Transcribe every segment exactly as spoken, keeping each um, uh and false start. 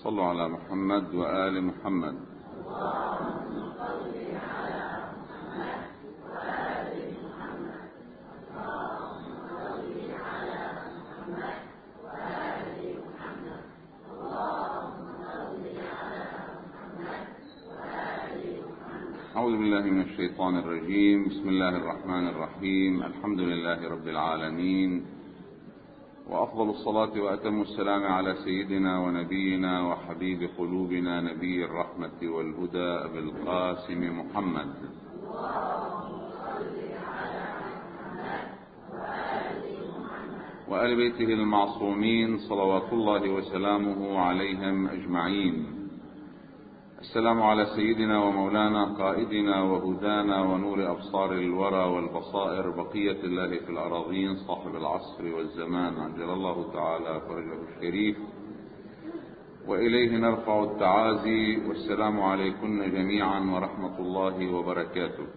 صلوا على محمد وآل محمد. أعوذ بالله من الشيطان الرجيم. بسم الله الرحمن الرحيم. الحمد لله رب العالمين، وأفضل الصلاة وأتم السلام على سيدنا ونبينا وحبيب قلوبنا نبي الرحمة والهدى أبي القاسم محمد وآل بيته المعصومين صلوات الله وسلامه عليهم أجمعين. السلام على سيدنا ومولانا قائدنا وهدانا ونور أبصار الورى والبصائر بقية الله في الأراضين صاحب العصر والزمان عجل الله تعالى فرجه الشريف، وإليه نرفع التعازي. والسلام عليكن جميعا ورحمة الله وبركاته.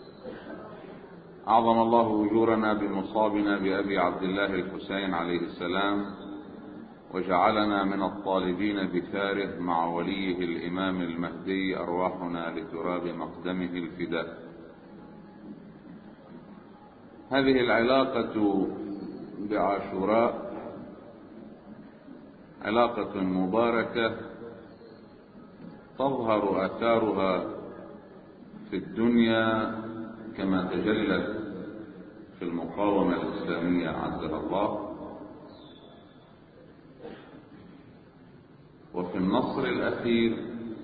أعظم الله أجورنا بمصابنا بأبي عبد الله الحسين عليه السلام، وجعلنا من الطالبين بثاره مع وليه الإمام المهدي أرواحنا لتراب مقدمه الفداء. هذه العلاقة بعاشوراء علاقة مباركة تظهر آثارها في الدنيا كما تجلت في المقاومة الإسلامية عزها الله، وفي النصر الأخير،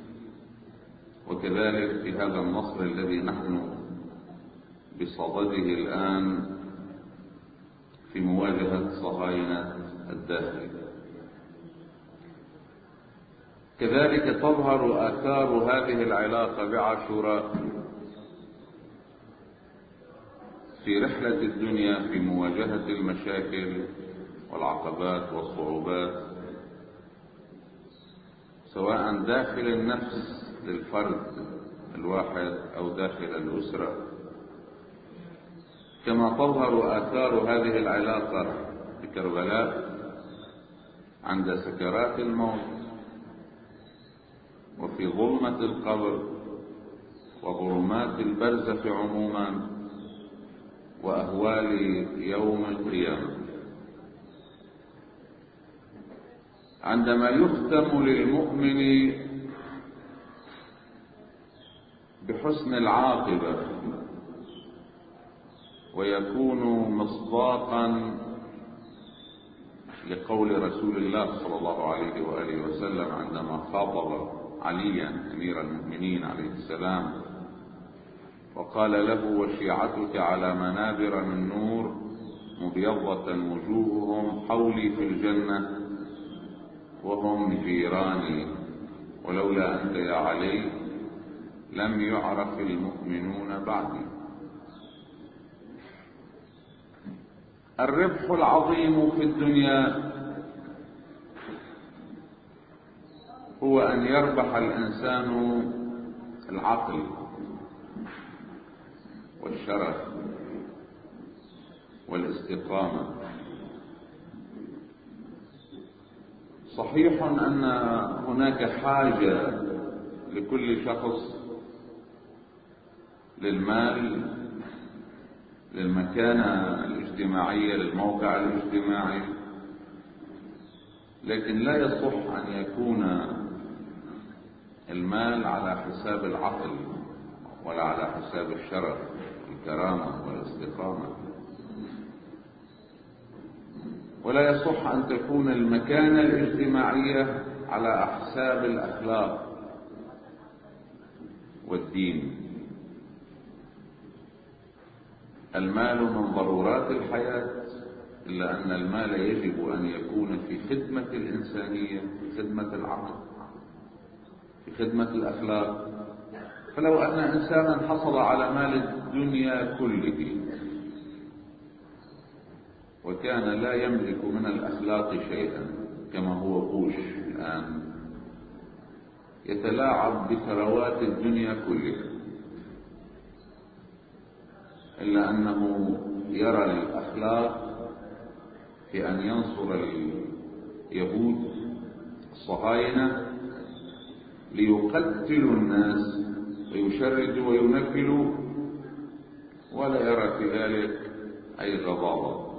وكذلك في هذا النصر الذي نحن بصدده الآن في مواجهة صهاينة الداخل. كذلك تظهر آثار هذه العلاقة بعاشوراء في رحلة الدنيا في مواجهة المشاكل والعقبات والصعوبات، سواء داخل النفس للفرد الواحد أو داخل الأسرة. كما تظهر آثار هذه العلاقة بكربلاء عند سكرات الموت، وفي ظلمة القبر وظلمات البرزخ عموما، وأهوال يوم القيامة. عندما يختم للمؤمن بحسن العاقبة ويكون مصداقا لقول رسول الله صلى الله عليه وآله وسلم عندما خاطب عليا أمير المؤمنين عليه السلام وقال له: وشيعتك على منابر من نور مبيضة وجوههم حولي في الجنة وهم جيراني، ولولا أنت يا علي لم يعرف المؤمنون بعدي. الربح العظيم في الدنيا هو أن يربح الإنسان العقل والشرف والاستقامة. صحيح أن هناك حاجة لكل شخص للمال، للمكانة الاجتماعية، للموقع الاجتماعي، لكن لا يصح أن يكون المال على حساب العقل ولا على حساب الشرف والكرامة والاستقامة. ولا يصح أن تكون المكانة الاجتماعية على حساب الأخلاق والدين. المال من ضرورات الحياة، إلا أن المال يجب أن يكون في خدمة الإنسانية، في خدمة العقل، في خدمة الأخلاق. فلو أن إنسانا حصل على مال الدنيا كله وكان لا يملك من الأخلاق شيئا، كما هو بوش الآن يتلاعب بثروات الدنيا كلها، إلا أنه يرى الأخلاق في أن ينصر اليهود الصهاينة ليقتلوا الناس ويشردوا وينفلوا، ولا يرى في ذلك أي غضاضة.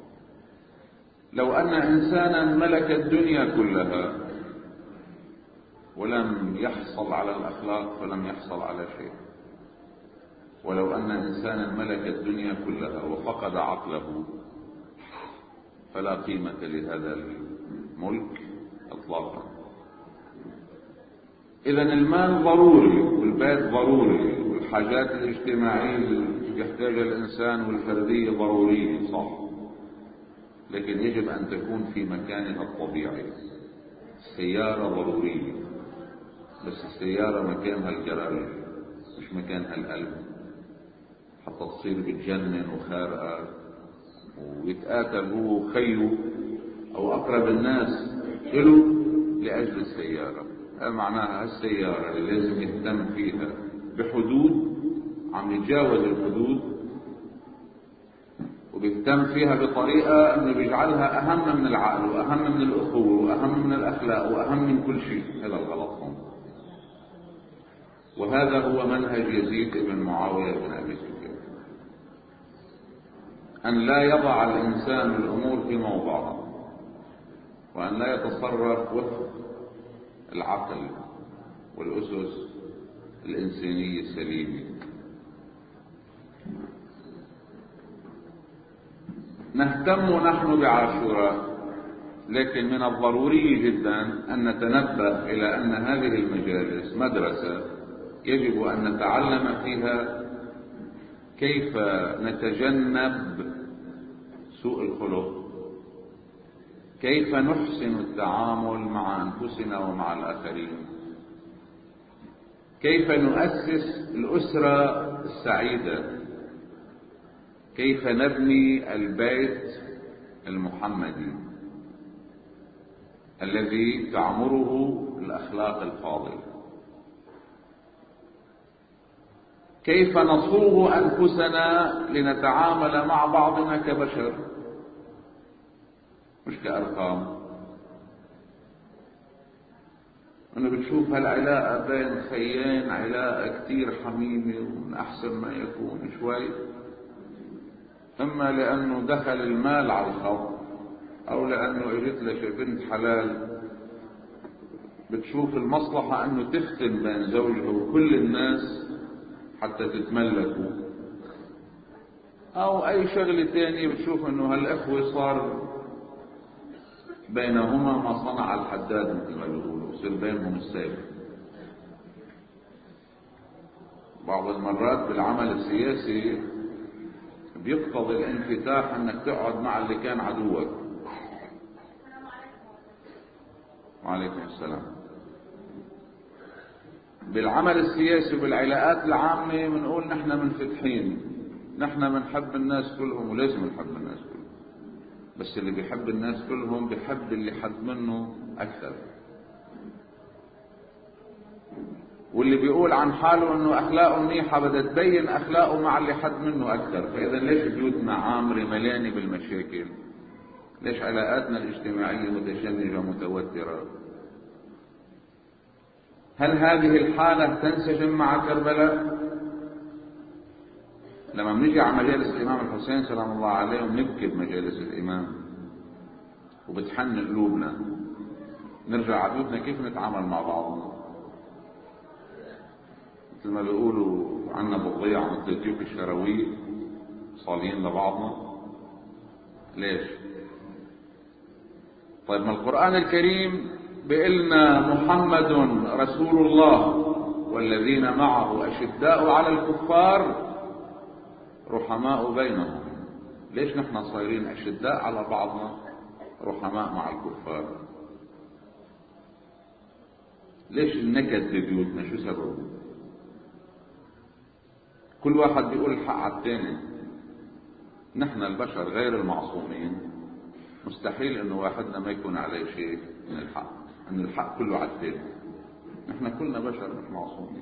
لو أن إنسانا ملك الدنيا كلها ولم يحصل على الأخلاق فلم يحصل على شيء، ولو أن إنسانا ملك الدنيا كلها وفقد عقله فلا قيمة لهذا الملك إطلاقا. إذن المال ضروري، والبيت ضروري، والحاجات الاجتماعية اللي يحتاجها الإنسان والفردية ضرورية صح، لكن يجب أن تكون في مكانها الطبيعي. السيارة ضرورية، بس السيارة مكانها الجراج مش مكانها القلب، حتى تصير بتجنن وخارقة ويتقاتل هو وخيه أو أقرب الناس له لأجل السيارة. هذا معناها السيارة اللي لازم يهتم فيها بحدود، عم يتجاوز الحدود وبيهتم فيها بطريقة انه بيجعلها اهم من العقل واهم من الاخوة واهم من الاخلاق واهم من كل شيء. هذا الغلط هون، وهذا هو منهج يزيد بن معاوية بن ابي سفيان، ان لا يضع الانسان الامور في موضعها، وان لا يتصرف وفق العقل والاسس الانسانية السليمة. نهتم نحن بعاشوراء، لكن من الضروري جدا أن نتنبه إلى أن هذه المجالس مدرسة يجب أن نتعلم فيها كيف نتجنب سوء الخلق، كيف نحسن التعامل مع أنفسنا ومع الآخرين، كيف نؤسس الأسرة السعيدة، كيف نبني البيت المحمدي الذي تعمره الأخلاق الفاضلة، كيف نصوغ أنفسنا لنتعامل مع بعضنا كبشر مش كأرقام. أنا بتشوف هالعلاقة بين خيين علاقة كتير حميمة ومن أحسن ما يكون شوي، إما لأنه دخل المال على الخط أو لأنه اجت لك بنت حلال بتشوف المصلحة أنه تفتن بين زوجها وكل الناس حتى تتملكوا، أو أي شغلة تانية بتشوف أنه هالأخوة صار بينهما ما صنع الحداد مثل ما بيقولوا، يصير بينهم السيف. بعض المرات بالعمل السياسي بيقتضي الانفتاح انك تقعد مع اللي كان عدوك. وعليكم السلام. بالعمل السياسي وبالعلاقات العامة بنقول نحن منفتحين، نحن بنحب الناس كلهم ولازم نحب الناس كلهم، بس اللي بيحب الناس كلهم بيحب اللي حد منه اكثر، واللي بيقول عن حاله انه اخلاقه منيحه بدها تبين اخلاقه مع اللي حد منه اكثر. فاذا ليش بيوتنا عامره مليانه بالمشاكل؟ ليش علاقاتنا الاجتماعيه متشنجه متوتره؟ هل هذه الحاله تنسجم مع كربلاء؟ لما بنيجي على مجالس الامام الحسين سلام الله عليه ونبكي بمجالس الامام وبتحن قلوبنا، نرجع عدوتنا كيف نتعامل مع بعضنا؟ مثل ما بيقولوا عنا بضيع مثل الديوك الشراويل صالين لبعضنا. ليش؟ طيب ما القرآن الكريم بيقلنا محمد رسول الله والذين معه أشداء على الكفار رحماء بينهم. ليش نحن صايرين أشداء على بعضنا رحماء مع الكفار؟ ليش النكد ببيوتنا؟ شو سببه؟ كل واحد بيقول الحق على الثاني. نحن البشر غير المعصومين مستحيل انه واحدنا ما يكون عليه شيء من الحق، ان الحق كله على الثاني. نحن كلنا بشر مش معصومين،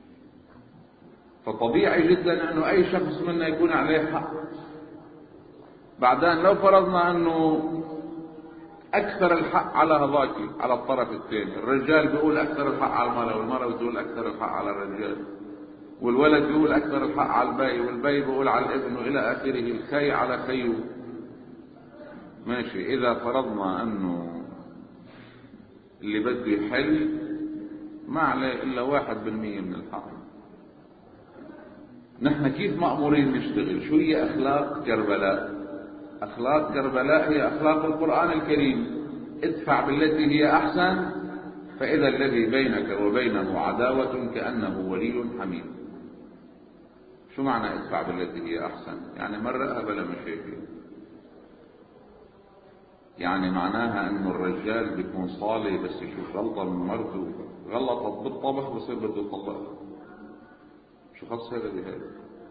فطبيعي جدا انه اي شخص منا يكون عليه حق. بعدين لو فرضنا انه أكثر الحق على هذاك، على الطرف الثاني. الرجال بيقول أكثر الحق على المرأة، والمرأة بتقول أكثر الحق على الرجال، والولد بيقول أكثر الحق على الباي، والباي بيقول على الابن، وإلى آخره. الخي على خيه. ماشي. إذا فرضنا أنه اللي بده يحل ما عليه إلا واحد بالمية من الحق، نحن كيف مأمورين نشتغل؟ شو هي أخلاق كربلاء؟ أخلاق كربلاء هي أخلاق القرآن الكريم. ادفع بالتي هي أحسن فإذا الذي بينك وبينه عداوة كأنه ولي حميم. شو معنى ادفع بالتي هي أحسن؟ يعني مرقها بلا مشاكل. يعني معناها أنه الرجال بيكون صالح بس يشوف غلطة من مرته، غلطت بالطبخ بصير بده يطلقها. شو خص هذا بهذا؟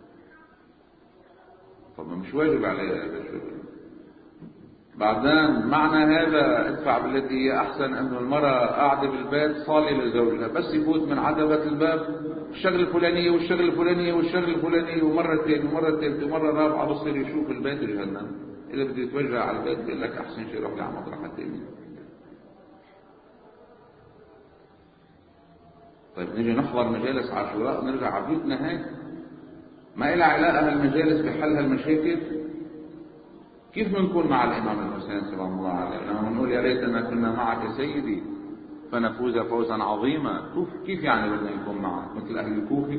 طب مش واجب عليها هذا الشغل. بعدين معنى هذا ادفع بالتي هي احسن انه المرأة قاعدة بالبيت صالة لزوجها، بس يفوت من عتبة الباب الشغل الفلانية والشغل الفلانية والشغل الفلانية، ومرة ثانية ومرة ثالثة ومرة رابعة بصير يشوف البيت جهنم. إذا بده يتوجه على البيت بيقول لك أحسن شيء روح لي على مطرح ثاني. طيب نجي نحضر مجالس عاشوراء ونرجع على بيوتنا هيك؟ ما إلها علاقة هالمجالس بحل هالمشاكل؟ كيف بنكون مع الإمام الحسين سلام الله عليه لما بنقول يا ريتنا كنا معك سيدي فنفوز فوزا عظيما؟ كيف يعني بدنا نكون معك مثل أهل الكوفة؟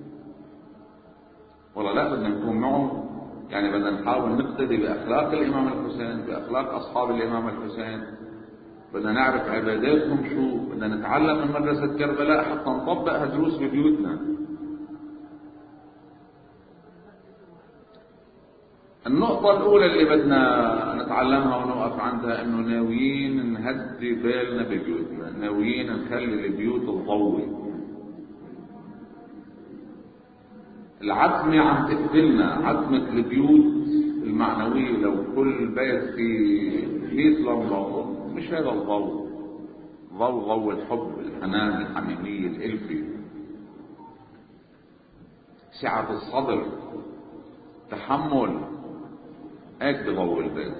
والله لا، بدنا نكون معه. يعني بدنا نحاول نقتدي بأخلاق الإمام الحسين، بأخلاق أصحاب الإمام الحسين، بدنا نعرف عباداتهم شو، بدنا نتعلم من مدرسة كربلاء حتى نطبقها دروس ببيوتنا. النقطة الأولى اللي بدنا نتعلمها ونوقف عندها إنه ناويين نهدي بالنا ببيوتنا، ناويين نخلي البيوت تضوي. العتمة عم تقتلنا، عتمة البيوت المعنوية. لو كل بيت في مئة لمبة، مش هذا الضوء، ضوء ضوء الحب، الحنان، الحميمية، الألفة، سعة الصدر، تحمل. هيك بضوء البيت.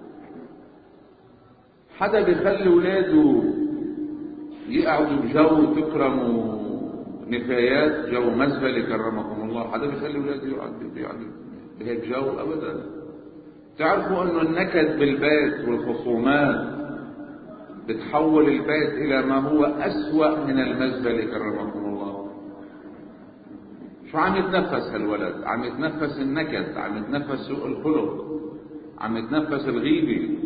حدا بيخلي اولاده يقعدوا بجو تكرموا نفايات، جو مزبله كرمكم الله؟ حدا بيخلي اولاده يقعدوا بهيك جو؟ ابدا. تعرفوا انه النكد بالبيت والخصومات بتحول البيت الى ما هو اسوأ من المزبله كرمكم الله. شو عم يتنفس هالولد؟ عم يتنفس النكد، عم يتنفس سوء الخلق، عم يتنفس الغيبة.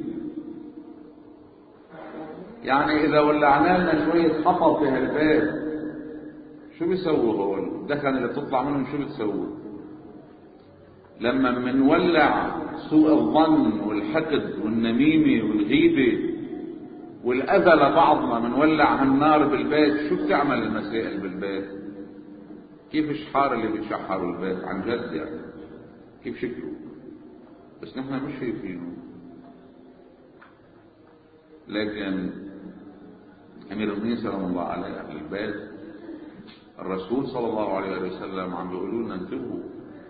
يعني إذا ولعنا لنا شوية حطب بهالبيت شو بيسووا هول؟ الدخن اللي بتطلع منهم شو بتسووا؟ لما منولع سوء الظن والحقد والنميمة والغيبة والأذى لبعضنا، منولع هالنار بالبيت، شو بتعمل المسائل بالبيت؟ كيف الشحار اللي بيتشحروا البيت عن جد؟ يعني كيف شكله؟ بس نحن مش شايفينه. لكن أمير المؤمنين سلام الله عليه أهل البيت، الرسول صلى الله عليه وسلم عم بيقولوا لنا انتبهوا،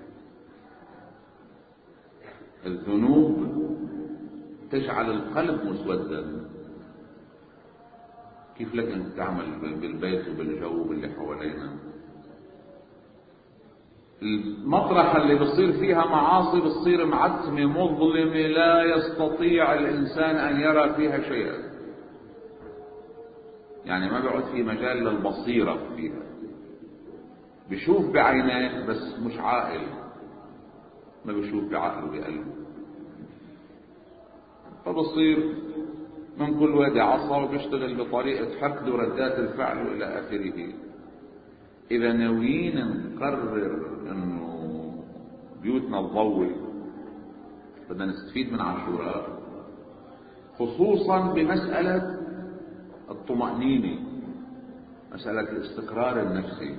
الذنوب تجعل القلب مسودا. كيف لك أن تعمل بالبيت وبالجو وباللي حوالينا؟ المطرح اللي بصير فيها معاصي بصير معتمة مظلمة لا يستطيع الإنسان أن يرى فيها شيئا. يعني ما بيعود في مجال للبصيرة فيها، بيشوف بعينيه بس مش عاقل، ما بيشوف بعقله بقلبه. فبصير من كل وادي عصا وبيشتغل بطريقة حقد وردات الفعل وإلى آخره. إذا ناويين نقرر إنه بيوتنا تضوي، بدنا نستفيد من عاشوراء، خصوصا بمسألة الطمأنينة، مسألة الاستقرار النفسي.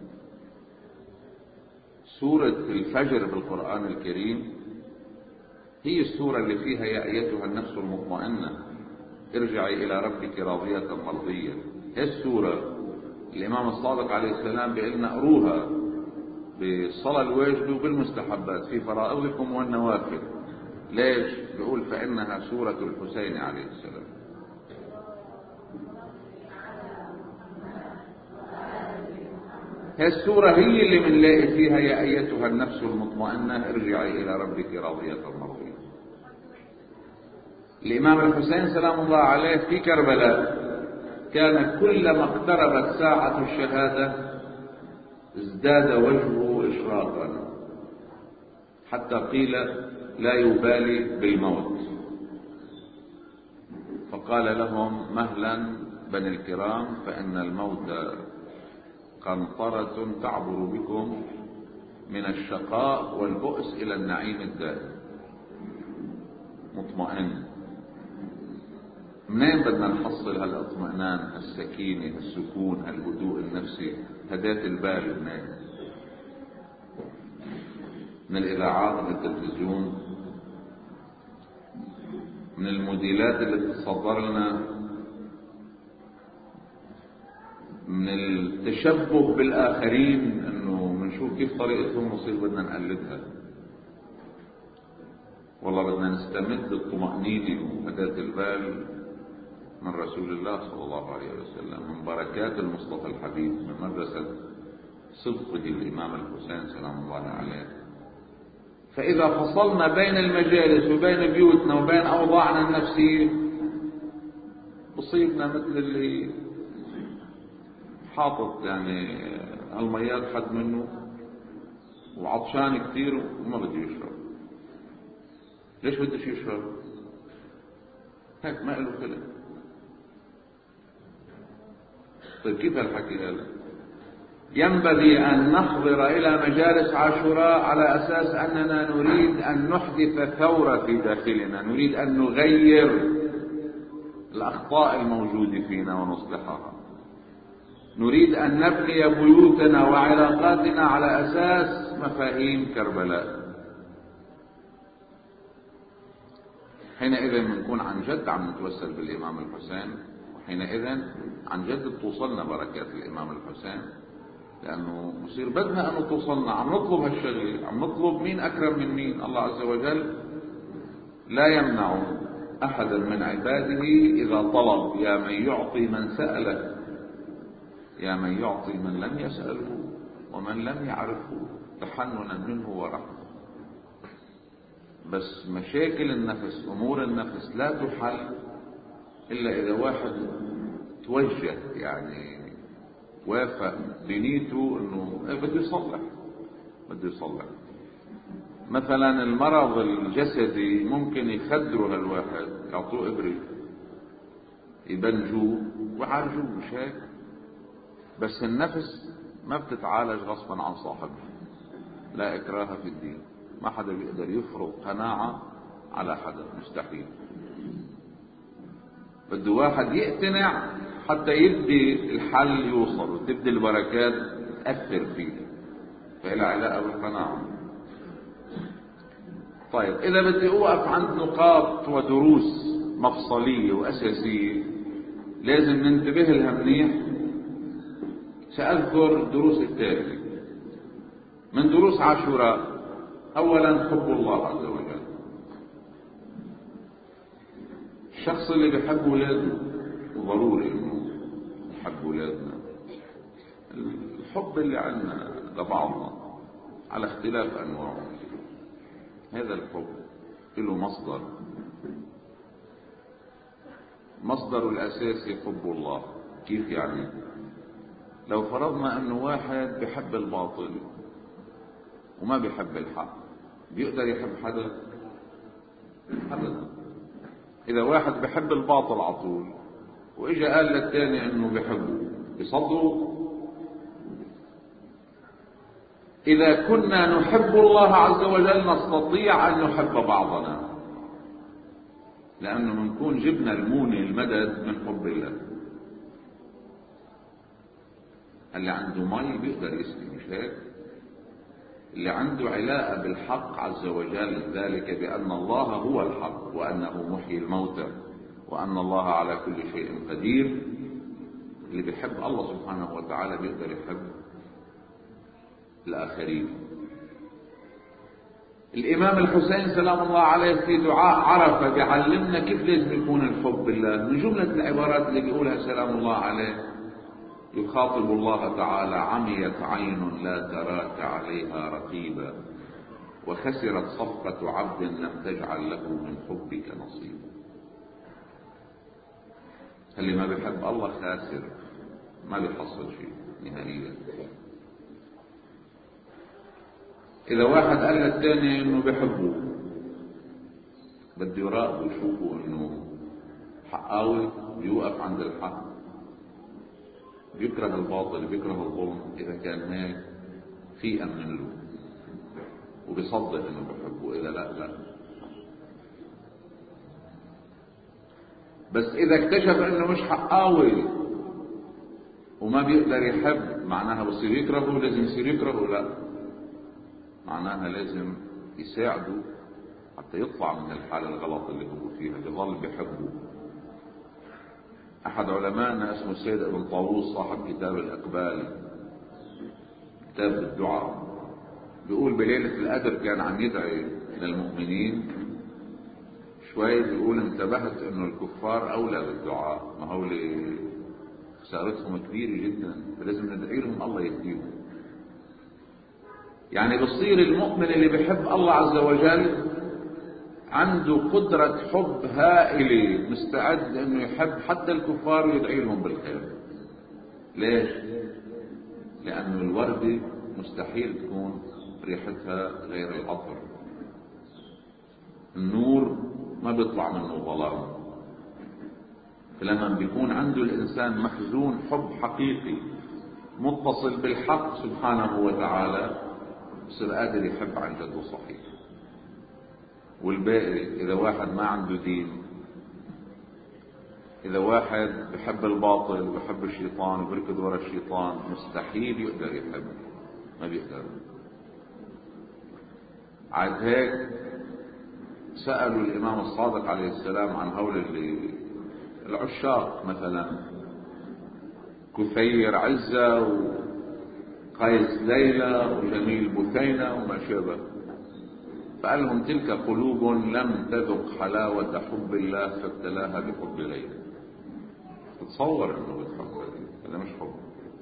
سورة الفجر بالقرآن الكريم هي السورة اللي فيها يا أيتها النفس المطمئنة ارجعي إلى ربك راضية مرضية. هي السورة الإمام الصادق عليه السلام بيقول لنا اقروها بالصلاة الواجبة وبالمستحبات في فرائضكم والنوافل ليش؟ بيقول فإنها سورة الحسين عليه السلام. هي السورة هي اللي بنلاقي فيها يا أيتها النفس المطمئنة ارجعي إلى ربك راضية مرضية. الإمام الحسين سلام الله عليه في كربلاء كان كلما اقتربت ساعة الشهادة ازداد وجهه إشراقا، حتى قيل لا يبالي بالموت، فقال لهم مهلا بني الكرام فإن الموت قنطرة تعبر بكم من الشقاء والبؤس إلى النعيم الدائم. مطمئن. منين بدنا نحصل هالاطمئنان، السكينة، السكون، الهدوء النفسي، هداة البال؟ منين؟ من الإذاعات، من التلفزيون، من الموديلات اللي تتصدر لنا، من التشبه بالآخرين انه بنشوف كيف طريقتهم وصير بدنا نقلدها. والله بدنا نستمد الطمأنينة وهداة البال من رسول الله صلى الله عليه وسلم، من بركات المصطفى الحبيب، من مدرسة صدقه الإمام الحسين سلام الله عليه. فإذا فصلنا بين المجالس وبين بيوتنا وبين أوضاعنا النفسية بصيبنا مثل اللي حاطط يعني الميات حد منه وعطشان كثير وما بده يشرب. ليش بدش يشرب؟ هيك ما له كلام. طيب كيف الحكي هذا؟ ينبغي أن نحضر إلى مجالس عاشوراء على أساس أننا نريد أن نحدث ثورة في داخلنا، نريد أن نغير الأخطاء الموجودة فينا ونصلحها، نريد أن نبني بيوتنا وعلاقاتنا على أساس مفاهيم كربلاء. حينئذ بنكون عن جد عم نتوسل بالإمام الحسين، وحينئذ عن جد بتوصلنا بركات الإمام الحسين، لأنه بصير بدنا أن توصلنا. عم نطلب هالشغلة، عم نطلب مين أكرم من مين؟ الله عز وجل لا يمنع أحدا من عباده إذا طلب، يا من يعطي من سأله، يا من يعطي من لم يسأله ومن لم يعرفه تحننا منه ورحمة. بس مشاكل النفس، أمور النفس لا تحل إلا إذا واحد توجه، يعني وافق بنيته إنه بده يصلح، بده يصلح. مثلا المرض الجسدي ممكن يخدروا هالواحد، يعطوه إبرة يبنجوه ويعالجوه، مش هيك؟ بس النفس ما بتتعالج غصبا عن صاحبها، لا إكراه في الدين. ما حدا بيقدر يفرض قناعة على حدا، مستحيل. بده واحد يقتنع حتى يبدي الحل يوصل وتبدي البركات تأثر فيه، فإلى علاقة بالقناعة. طيب إذا بدي أوقف عند نقاط ودروس مفصلية وأساسية لازم ننتبه لها منيح. سأذكر دروس التالية من دروس عاشوراء. أولا حب الله عز وجل. الشخص اللي بيحب أولاده ضروري إنه يحب أولادنا. الحب اللي عندنا لبعضنا على اختلاف أنواعه، هذا الحب له مصدر، مصدر الأساسي حب الله. كيف يعني؟ لو فرضنا أنه واحد بيحب الباطل وما بيحب الحق، بيقدر يحب حدا؟ أبدا. إذا واحد بيحب الباطل عطول وإجا قال للتاني أنه بيحبه، بيصدقوا؟ إذا كنا نحب الله عز وجل نستطيع أن نحب بعضنا، لأنه منكون جبنا المونة المدد من حب الله. اللي عنده مي بيقدر يسقي، مش هيك؟ اللي عنده علاقة بالحق عز وجل، ذلك بأن الله هو الحق وأنه محيي الموتى وأن الله على كل شيء قدير، اللي بيحب الله سبحانه وتعالى بيقدر يحب الآخرين. الإمام الحسين سلام الله عليه في دعاء عرفة بيعلمنا كيف لازم يكون الحب بالله. من جملة العبارات اللي بيقولها سلام الله عليه يخاطب الله تعالى: عميت عين لا تراك عليها رقيبا، وخسرت صفقة عبد لم تجعل له من حبك نصيبا. اللي ما بيحب الله خاسر، ما بيحصل شيء نهائيا. إذا واحد قال للتاني إنه بيحبه، بده يراقبه يشوفه إنه حقاوي، بيوقف عند الحق، بيكره الباطل، بيكره الظلم. إذا كان هيك في أمن له وبيصدق إنه بيحبه، إذا لا لا. بس إذا اكتشف إنه مش حقاوي وما بيقدر يحب، معناها بصير يكرهه، لازم يصير يكرهه؟ لا، معناها لازم يساعده حتى يطلع من الحالة الغلط اللي هو فيها، يظل بيحبه. أحد علمائنا اسمه السيد ابن طاووس صاحب كتاب الأقبال، كتاب الدعاء، بيقول بليلة القدر كان عم يدعي للمؤمنين شوي، بيقول انتبهت انه الكفار اولى بالدعاء، ما هو اللي خسارتهم كبيرة جدا، فلازم ندعي لهم الله يهديهم. يعني بصير المؤمن اللي بيحب الله عز وجل عنده قدرة حب هائلة، مستعد انه يحب حتى الكفار ويدعي لهم بالخير. ليش؟ لأنه الوردة مستحيل تكون ريحتها غير العطر، النور ما بيطلع منه ظلام. فلما بيكون عنده الإنسان مخزون حب حقيقي متصل بالحق سبحانه وتعالى، بصير قادر يحب عن جد وصحيح. والباقي إذا واحد ما عنده دين، إذا واحد بحب الباطل وبحب الشيطان وبركض ورا الشيطان، مستحيل يقدر يحب، ما بيقدر. عاد هيك سألوا الإمام الصادق عليه السلام عن هول اللي العشاق، مثلا كثير عزة وقيس ليلى وجميل بثينة وما شابه، فقال لهم: تلك قلوب لم تذق حلاوة حب الله فابتلاها بحب ليلى. تتصور انه بتحب، هذا مش حب.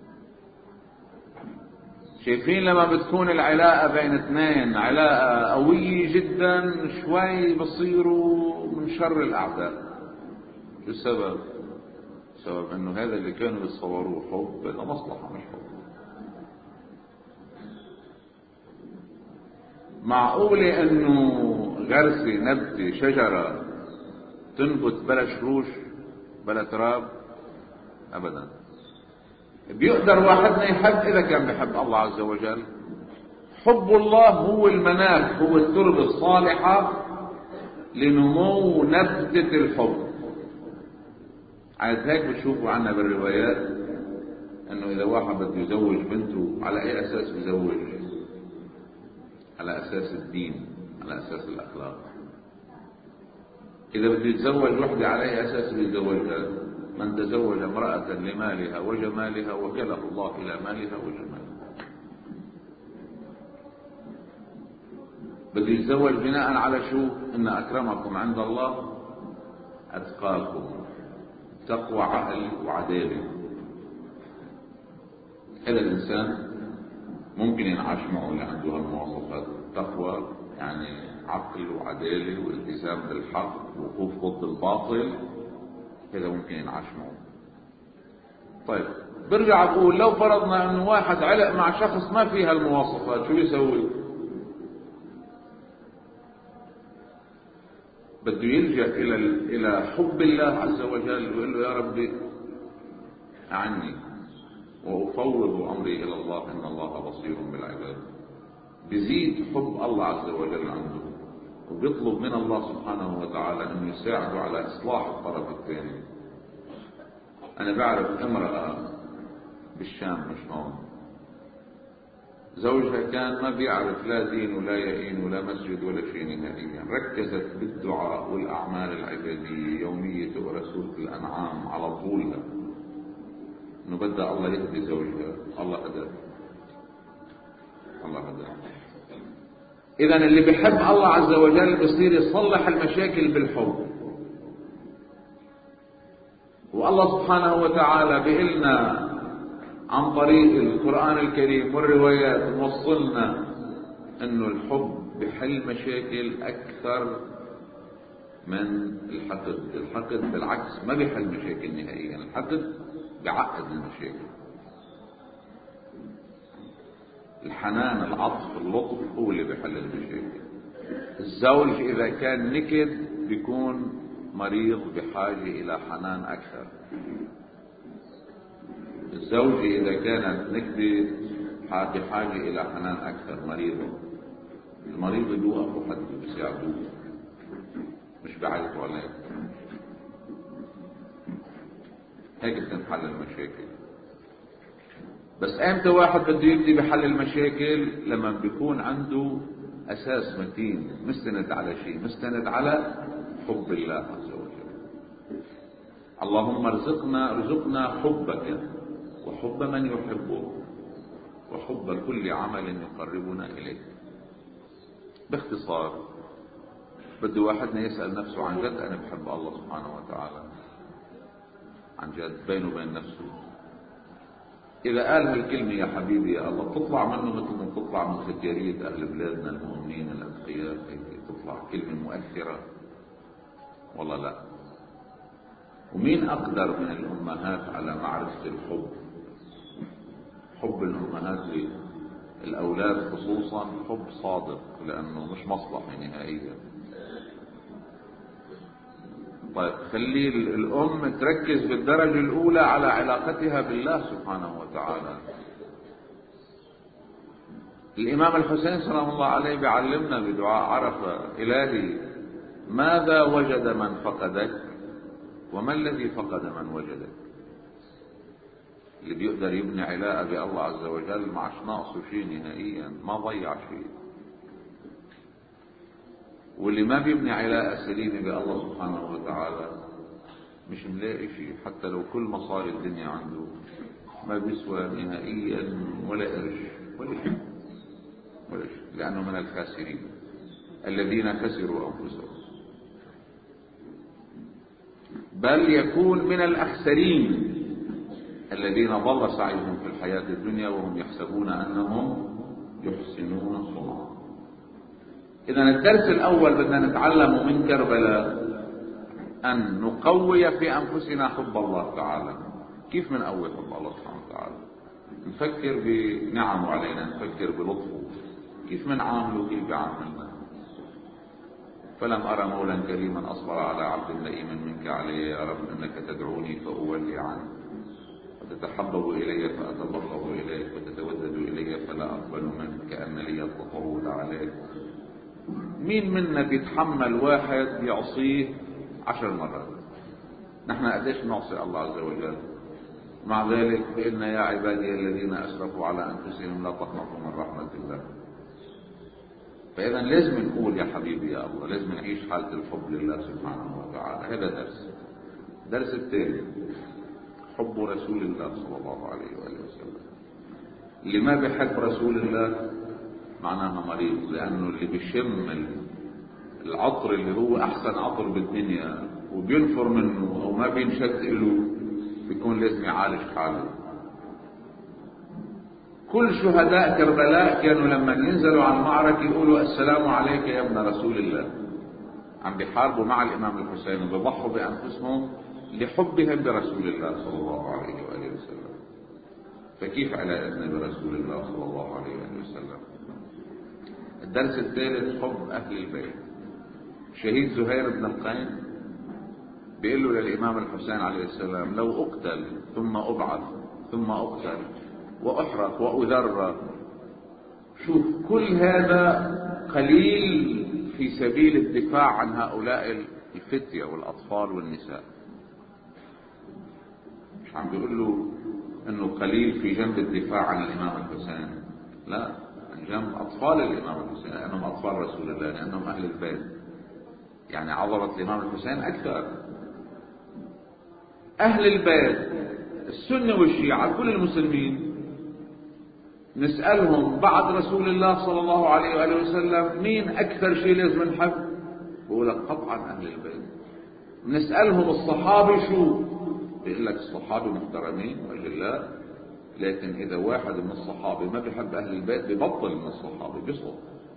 شايفين لما بتكون العلاقة بين اثنين علاقة قوية جدا، شوي بصيروا من شر الأعداء. شو السبب؟ السبب انه هذا اللي كانوا يتصوروه حب، هذا مصلحة مش حب. معقولة انه غرسة نبتة شجرة تنبت بلا شروش بلا تراب؟ ابدا. بيقدر واحدنا يحب اذا كان بيحب الله عز وجل. حب الله هو المناخ، هو التربة الصالحة لنمو نبتة الحب. عاد هيك بتشوفوا عنا بالروايات انه اذا واحد بده يزوج بنته، على اي اساس بيزوج؟ على اساس الدين، على اساس الاخلاق. اذا بده يتزوج وحده، على اي اساس بيتزوجها؟ من تزوج امرأة لمالها وجمالها وكله الله الى مالها وجمالها. بده يتزوج بناء على شو؟ ان اكرمكم عند الله اتقاكم، تقوى عقل وعدالة. هذا الانسان ممكن ينعاش معه اللي عنده هالمواصفات، تقوى يعني عقل وعدالة والتزام بالحق ووقوف ضد الباطل، هذا ممكن ينعاش معه. طيب برجع بقول لو فرضنا انه واحد علق مع شخص ما فيه هالمواصفات، شو يسوي؟ بده يلجأ الى الى حب الله عز وجل ويقول له: يا ربي أعني وأفوض أمري إلى الله إن الله بصير بالعباد. بزيد حب الله عز وجل عنده، وبيطلب من الله سبحانه وتعالى أن يساعده على إصلاح الطرف الثاني. أنا بعرف امرأة بالشام مش هون، زوجها كان ما بيعرف لا دين ولا يقين ولا مسجد ولا شيء نهائيا، ركزت بالدعاء والأعمال العبادية يومية تقرأ سورة الأنعام على طولها، انه بدأ الله يهدي زوجها. الله هداه، الله هداه. إذا اللي بيحب الله عز وجل بيصير يصلح المشاكل بالحب. والله سبحانه وتعالى بيقلنا عن طريق القرآن الكريم والروايات موصلنا انه الحب بحل مشاكل اكثر من الحقد. الحقد بالعكس ما بيحل مشاكل نهائيا، الحقد بيعقد المشاكل. الحنان، العطف، اللطف هو اللي بيحل المشاكل. الزوج اذا كان نكد بيكون مريض بحاجة الى حنان اكثر. الزوجة اذا كانت نكدة بحاجة الى حنان اكثر، مريضة. المريض بيوقفوا حد بيساعدوه، مش بيعيطوا عليه. هيك بتنحل المشاكل. بس امتى واحد بده يبدي بحل المشاكل؟ لما بيكون عنده اساس متين مستند على شيء، مستند على حب الله عز وجل. اللهم ارزقنا ارزقنا حبك وحب من يحبك وحب كل عمل يقربنا اليك. باختصار بده واحدنا يسأل نفسه عن جد انا بحب الله سبحانه وتعالى عن جد بينه وبين نفسه. اذا قال هالكلمة يا حبيبي يا الله تطلع منه مثل ما تطلع من سجارية اهل بلادنا المؤمنين الاتقياء، تطلع كلمة مؤثرة والله لا. ومين اقدر من الامهات على معرفة الحب؟ حب الامهات للاولاد خصوصا حب صادق، لانه مش مصلحة نهائيا. طيب خلي الام تركز بالدرجة الاولى على علاقتها بالله سبحانه وتعالى. الامام الحسين سلام الله عليه بيعلمنا بدعاء عرفة: الهي ماذا وجد من فقدك وما الذي فقد من وجدك. اللي بيقدر يبني علاقة بالله عز وجل ما عادش ناقصه شيء نهائيا، ما ضيع شيء. واللي ما بيبني علاقة سليمة بالله سبحانه وتعالى مش ملاقي شيء، حتى لو كل مصاري الدنيا عنده ما بيسوى نهائيا ولا قرش ولا شيء ولا شيء، لأنه من الخاسرين الذين خسروا أنفسهم، بل يكون من الأخسرين الذين ضل سعيهم في الحياة الدنيا وهم يحسبون أنهم يحسنون صنعا. إذا الدرس الأول بدنا نتعلمه من كربلاء أن نقوي في أنفسنا حب الله تعالى. كيف من قوي حب الله سبحانه وتعالى؟ نفكر بنعمه علينا، نفكر بلطفه، كيف من عامله كيف بيعاملنا. فلم أرى مولا كريما أصبر على عبد لئيم منك علي يا رب، إنك تدعوني فأولي عنه وتتحبب إلي فأتبغض إليك وتتودد إلي فلا أقبل منك كأن لي التطاول عليك. مين منا بيتحمل واحد يعصيه عشر مرات؟ نحن قديش نعصي الله عز وجل؟ مع ذلك فإن يا عبادي الذين أسرفوا على أنفسهم لا تقنطوا من رحمة الله. فإذا لازم نقول يا حبيبي يا الله، لازم نعيش حالة الحب لله سبحانه وتعالى. هذا درس. درس الثاني حب رسول الله صلى الله عليه وآله وسلم. اللي ما بيحب رسول الله معناها مريض، لأنه اللي بيشم العطر اللي هو أحسن عطر بالدنيا وبينفر منه أو ما بينشد له بيكون لازم يعالج حاله. كل شهداء كربلاء كانوا لما ينزلوا عن المعركة يقولوا السلام عليك يا ابن رسول الله. عم بيحاربوا مع الإمام الحسين وبيضحوا بأنفسهم لحبهم برسول الله صلى الله عليه وآله وسلم. فكيف علاقتنا برسول الله صلى الله عليه وآله وسلم؟ الدرس الثالث حب أهل البيت. شهيد زهير بن القين بيقول له للإمام الحسين عليه السلام: لو أقتل ثم أبعث ثم أقتل وأحرق وأذر، شوف كل هذا قليل في سبيل الدفاع عن هؤلاء الفتية والأطفال والنساء. مش عم بيقول له انه قليل في جنب الدفاع عن الإمام الحسين، لا، عن جنب أطفال الإمام الحسين، لأنهم أطفال رسول الله، لأنهم أهل البيت. يعني عظمة الإمام الحسين أكثر. أهل البيت السنة والشيعة كل المسلمين نسألهم بعد رسول الله صلى الله عليه وآله وسلم مين أكثر شيء لازم نحب؟ بقول لك قطعا أهل البيت. نسألهم الصحابة شو؟ بيقول لك الصحابة محترمين وأجلاء، لكن إذا واحد من الصحابة ما بيحب أهل البيت ببطل من الصحابة، بيسقط.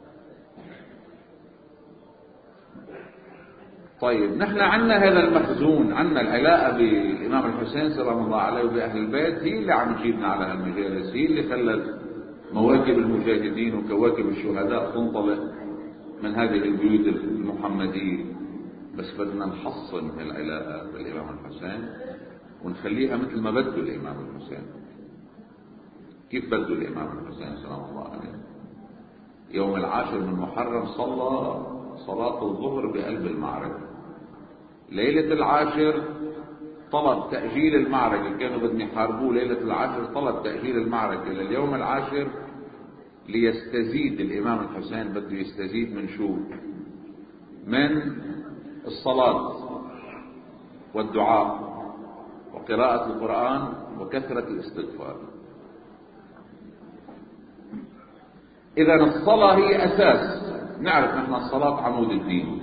طيب نحن عنا هذا المخزون، عنا العلاقة بالإمام الحسين سلام الله عليه وبأهل البيت، هي اللي عم تجيبنا على هالمجالس، هي اللي خلت مواكب المجاهدين وكواكب الشهداء تنطلق من هذه البيوت المحمدية. بس بدنا نحصن هالعلاقة بالإمام الحسين ونخليها مثل ما بده الإمام الحسين. كيف بده الإمام الحسين سلام الله عليه؟ يوم العاشر من محرم صلى صلاة الظهر بقلب المعركة. ليلة العاشر طلب تأجيل المعركة، كانوا بدهم يحاربوه ليلة العاشر، طلب تأجيل المعركة لليوم العاشر ليستزيد الإمام الحسين، بده يستزيد من شو؟ من الصلاة والدعاء وقراءة القرآن وكثرة الاستغفار. إذا الصلاة هي أساس. نعرف نحن الصلاة عمود الدين.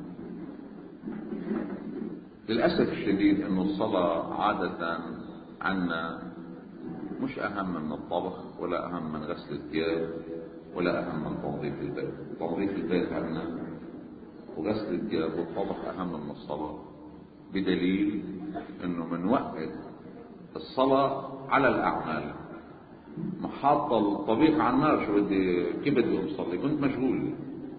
للأسف الشديد أن الصلاة عادة عنا مش أهم من الطبخ ولا أهم من غسل الثياب ولا أهم من تنظيف البيت. تنظيف البيت عنا وغسل الثياب والطبخ أهم من الصلاة، بدليل أنه من وقت الصلاة على الأعمال. محاطة الطبيخ على النار، شو بدي كيف بدي أصلي؟ كنت مشغول.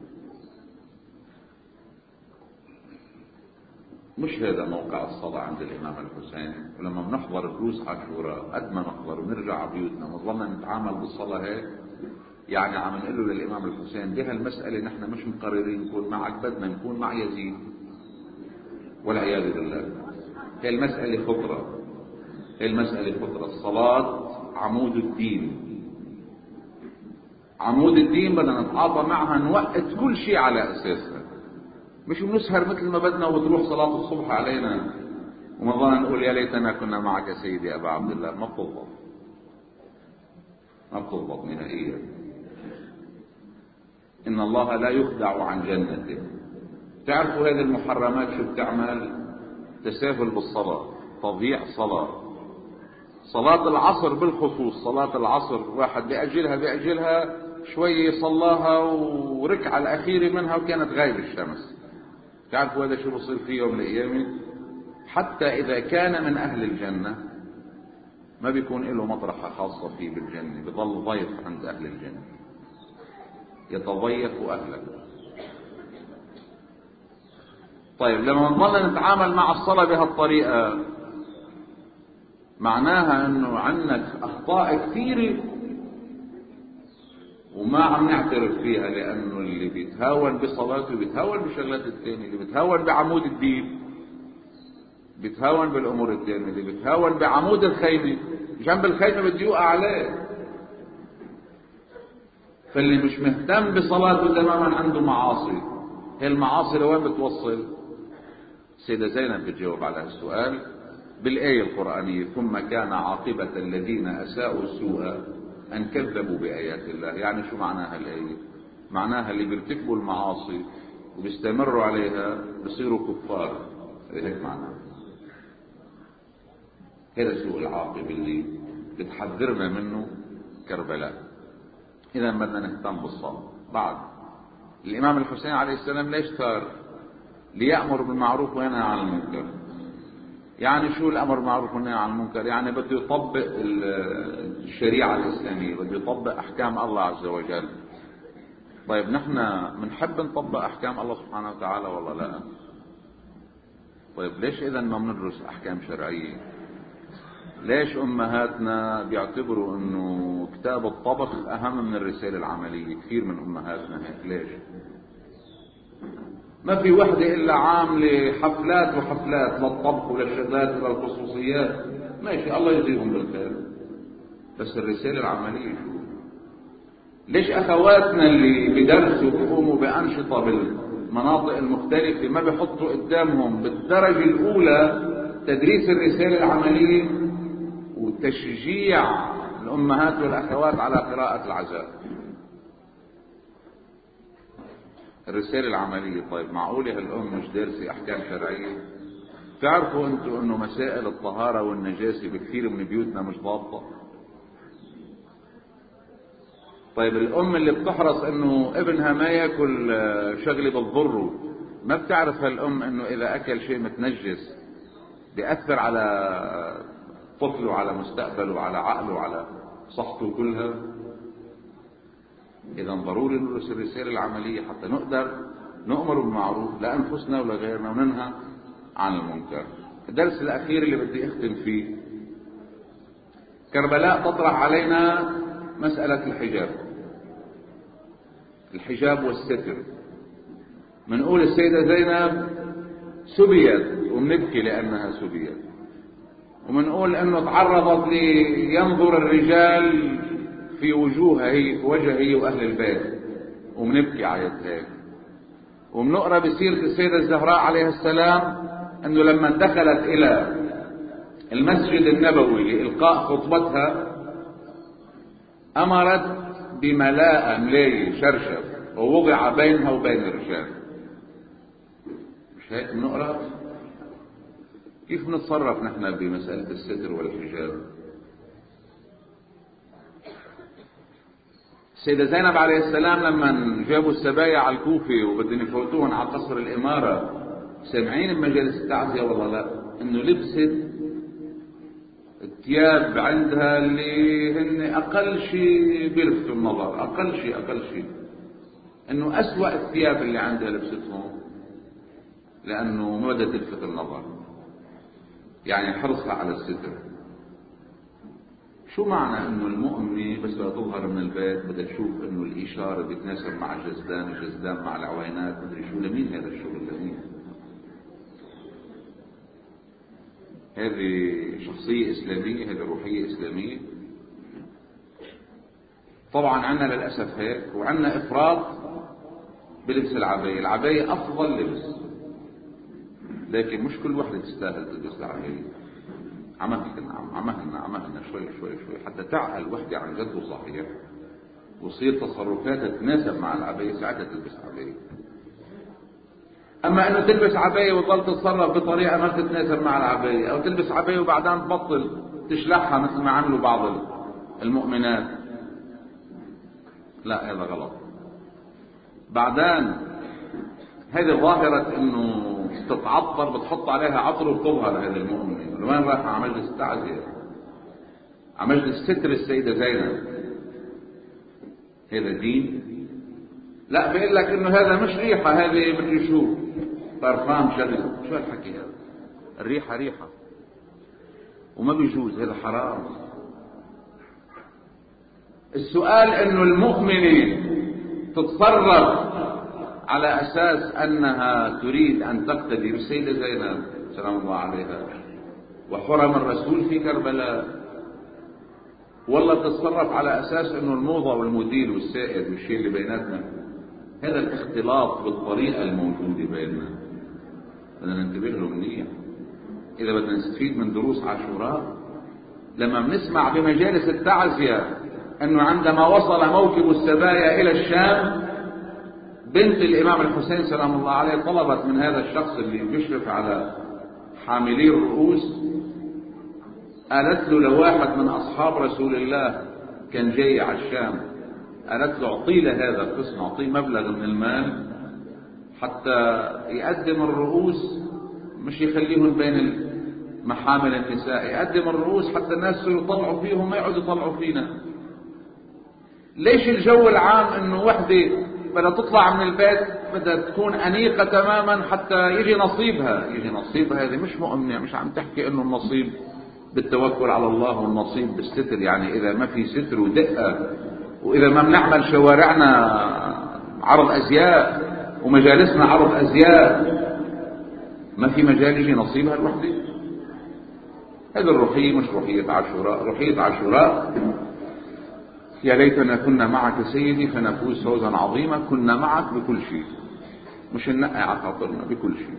مش هذا موقع الصلاة عند الإمام الحسين. ولما بنحضر دروس عاشوراء قد ما نحضر ونرجع على بيوتنا ونظلنا نتعامل بالصلاة هيك، يعني عم نقول له للإمام الحسين بهالمسألة نحن مش مقررين نكون معك، بدنا نكون مع يزيد والعياذ بالله. هي المسألة خطرة، هي المسألة خطرة. الصلاة عمود الدين، عمود الدين بدنا نتعاطى معها، نوقت كل شيء على أساسها، مش بنسهر مثل ما بدنا وتروح صلاة الصبح علينا ونظلنا نقول يا ليتنا كنا معك يا سيدي أبا عبد الله. ما بتضبط، ما بتضبط نهائيا. إن الله لا يخدع عن جنته. تعرفوا هذه المحرمات شو بتعمل؟ تساهل بالصلاة، تضييع صلاة. صلاة العصر بالخصوص، صلاة العصر واحد بيأجلها بيأجلها شوية، صلاها وركعة الأخيرة منها وكانت غايبة الشمس. تعرفوا هذا شو بصير فيه يوم القيامة؟ حتى إذا كان من أهل الجنة ما بيكون له مطرحة خاصة فيه بالجنة، بيظل ضيف عند أهل الجنة، يتضيف أهله. طيب لما نظل نتعامل مع الصلاة بهالطريقة معناها أنه عندك أخطاء كثيرة وما عم نعترف فيها، لأنه اللي بيتهاون بصلاته بيتهاون بشغلات الثانية، اللي بيتهاون بعمود الدين بيتهاون بالأمور الثانية، اللي بيتهاون بعمود الخيمة جنب الخيمة بده يوقع عليه. فاللي مش مهتم بصلاته تماما عنده معاصي. هي المعاصي لوين بتوصل؟ سيدة زينب بتجاوب على السؤال بالآية القرآنية: ثم كان عاقبة الذين أساءوا السوء أن كذبوا بآيات الله. يعني شو معناها الآية؟ معناها اللي بيرتكبوا المعاصي وبيستمروا عليها بيصيروا كفار. هيك معناها. هذا سوء العاقبة اللي بتحذرنا منه كربلاء. إذا بدنا نهتم بالصلاة. بعد الإمام الحسين عليه السلام ليش ثار؟ ليأمر بالمعروف وينهى عن المنكر. يعني شو الأمر بالمعروف والنهي عن المنكر؟ يعني بده يطبق الشريعة الإسلامية، بده يطبق أحكام الله عز وجل. طيب نحن بنحب نطبق أحكام الله سبحانه وتعالى ولا لا؟ طيب ليش إذا ما بندرس أحكام شرعية؟ ليش أمهاتنا بيعتبروا إنه كتاب الطبخ أهم من الرسالة العملية؟ كثير من أمهاتنا هيك. ليش؟ ما في وحدة إلا عاملة حفلات وحفلات للطبخ وللشغلات وللخصوصيات، ماشي الله يجزيهم بالخير، بس الرسالة العملية شو؟ ليش أخواتنا اللي بدرسوا بيقوموا بأنشطة بالمناطق المختلفة ما بيحطوا قدامهم بالدرجة الأولى تدريس الرسالة العملية وتشجيع الأمهات والأخوات على قراءة العزاء. الرسالة العملية. طيب معقولة هالأم مش دارسة أحكام شرعية؟ تعرفوا أنتوا أنه مسائل الطهارة والنجاسة بكثير من بيوتنا مش ضابطة؟ طيب الأم اللي بتحرص أنه ابنها ما يأكل شغلة بتضره، ما بتعرف هالأم أنه إذا أكل شيء متنجس بيأثر على طفله، على مستقبله، على عقله، على صحته كلها؟ إذا ضروري ندرس الرسالة العملية حتى نقدر نؤمر بالمعروف لأنفسنا ولغيرنا وننهى عن المنكر. الدرس الأخير اللي بدي أختم فيه، كربلاء تطرح علينا مسألة الحجاب الحجاب والستر. منقول السيدة زينب سبيت ومنبكي لأنها سبيت، ومنقول أنه تعرضت لينظر الرجال في وجوهها هي في وجه هي وأهل البيت ومنبكي عيد هيك. ومنقرأ بسيرة السيدة الزهراء عليها السلام أنه لما دخلت إلى المسجد النبوي لإلقاء خطبتها أمرت بملاءة ملاية شرشف ووضع بينها وبين الرجال. مش هيك بنقرأ؟ كيف نتصرف نحن بمسألة الستر والحجاب؟ السيدة زينب عليه السلام لما جابوا السبايا على الكوفة وبدهم يفوتوهم على قصر الإمارة، سامعين بمجالس التعزية والله لا؟ إنه لبست الثياب عندها اللي هن أقل شيء بيلفتوا النظر، أقل شيء أقل شيء إنه أسوأ الثياب اللي عندها لبستهم لأنه ما بدها تلفت النظر، يعني حرصها على الستر. شو معنى انه المؤمنة بس بدها تظهر من البيت بدها تشوف انه الاشارة بتناسب مع الجزدان، الجزدان مع العوينات، مدري شو؟ لمين هذا الشغل؟ لمين؟ هذه شخصية اسلامية؟ هذه روحية اسلامية؟ طبعا عنا للأسف هيك، وعنا افراط بلبس العباية. العباية افضل لبس، لكن مش كل وحدة تستاهل تلبس العباية. عمهنا عمهنا عمهنا شوي شوي شوي حتى تعقل وحدة عن جد وصحيح وصير تصرفاتها تناسب مع العباية، ساعتها تلبس عباية. اما انه تلبس عباية وتضل تتصرف بطريقة ما تتناسب مع العباية، او تلبس عباية وبعدين تبطل تشلحها مثل ما عملوا بعض المؤمنات، لا هذا غلط. بعدين هذه ظاهرة انه تتعطر بتحط عليها عطر وبتظهر هذه المؤمنة. وين رايحة؟ على مجلس التعزية، على مجلس ستر السيدة زينب. هذا دين؟ لا، بيقول لك انه هذا مش ريحة، هذه مدري شو، برفان شغل. شو هالحكي هذا؟ الريحة ريحة وما بيجوز، هذا حرام. السؤال انه المؤمنة تتصرف على أساس أنها تريد أن تقتدي بالسيدة زينب سلام الله عليها وحرم الرسول في كربلاء، والله تتصرف على أساس أنه الموضة والموديل والسائد والشيء اللي بيناتنا. هذا الاختلاط بالطريقة الموجودة بيننا بدنا ننتبه له منيح إذا بدنا نستفيد من دروس عاشوراء. لما بنسمع بمجالس التعزية أنه عندما وصل موكب السبايا إلى الشام بنت الإمام الحسين سلام الله عليه طلبت من هذا الشخص اللي بيشرف على حاملي الرؤوس، قالت له لواحد من أصحاب رسول الله كان جاي على الشام، قالت له اعطي له هذا القسم، اعطيه مبلغ من المال حتى يقدم الرؤوس، مش يخليهم بين محامل النساء، يقدم الرؤوس حتى الناس يطلعوا فيهم ما يقعدوا يطلعوا فينا. ليش الجو العام انه وحده بدها تطلع من البيت بدها تكون أنيقة تماما حتى يجي نصيبها؟ يجي نصيبها هذه مش مؤمنة، مش عم تحكي انه النصيب بالتوكل على الله والنصيب بالستر. يعني اذا ما في ستر ودقة، واذا ما بنعمل شوارعنا عرض ازياء ومجالسنا عرض ازياء، ما في مجال يجي نصيبها الوحدة. هذه الروحية مش روحية عاشوراء. روحية عاشوراء يا ليتنا كنا معك سيدي فنفوز فوزا عظيما، كنا معك بكل شيء، مش ننقي على خاطرنا بكل شيء.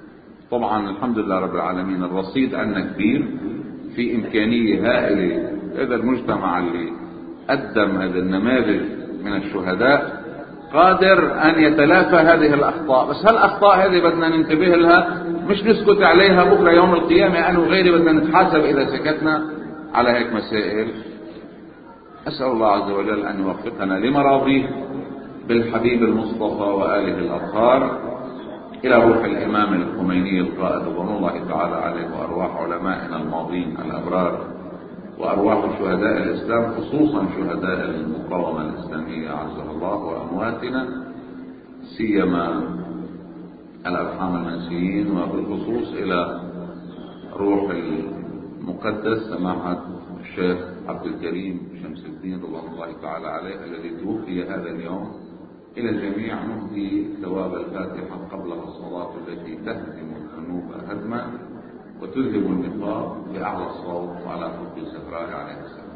طبعا الحمد لله رب العالمين الرصيد عندنا كبير، في إمكانية هائلة هذا المجتمع اللي قدم هذه النماذج من الشهداء قادر أن يتلافى هذه الأخطاء. بس هالأخطاء هذه بدنا ننتبه لها، مش نسكت عليها بكرة يوم القيامة أنا وغيري بدنا نتحاسب إذا سكتنا على هيك مسائل. أسأل الله عز وجل أن يوفقنا لمراضيه بالحبيب المصطفى وآله الأطهار، إلى روح الإمام الخميني القائد رضوان الله تعالى عليه، وأرواح علمائنا الماضين الأبرار، وأرواح شهداء الإسلام خصوصا شهداء المقاومة الإسلامية عزها الله، وأمواتنا سيما الأرحام المنسيين، وبالخصوص إلى روح المقدس سماحة الشيخ عبد الكريم شمس الدين رضوان الله تعالى عليه الذي توفي هذا اليوم. إلى الجميع نهدي ثواب الفاتحة قبلها الصلاة التي تهدم الذنوب هدما وتذهب النفاق بأعلى الصوت على حب الزهراء عليه السلام.